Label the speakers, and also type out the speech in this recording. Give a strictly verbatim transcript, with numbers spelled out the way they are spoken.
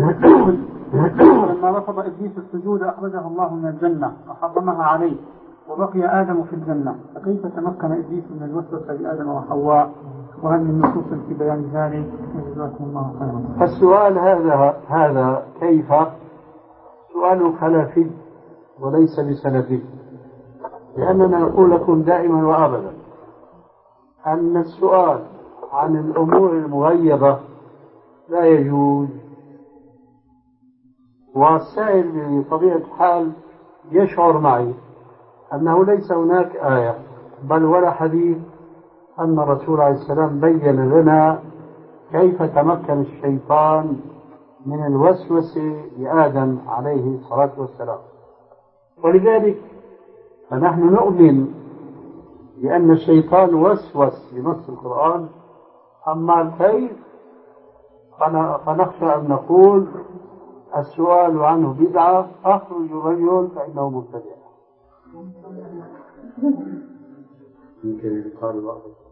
Speaker 1: لما رفض إبليس السجود أخرجه الله من الجنة وحرمها عليه وبقي آدم في الجنة، فكيف تمكن إبليس من الوسوسة لآدم وحواء؟ وهل من نصوص في بيان ذلك؟ جزاكم الله خيرا.
Speaker 2: السؤال هذا هذا كيف سؤال خلافي وليس بسلفي، لأننا نقول لكم دائما وأبدا أن السؤال عن الأمور المغيبة لا يجوز، والسائل بطبيعة الحال يشعر معي أنه ليس هناك آية بل ولا حديث أن الرسول عليه السلام بين لنا كيف تمكن الشيطان من الوسوسة لآدم عليه الصلاة والسلام. ولذلك فنحن نؤمن بأن الشيطان وسوس بنص القرآن، أما كيف فنخشى أن نقول السؤال عنه بدعة، أخرج الرجل فإنه مبتدع. يمكن يقال بعض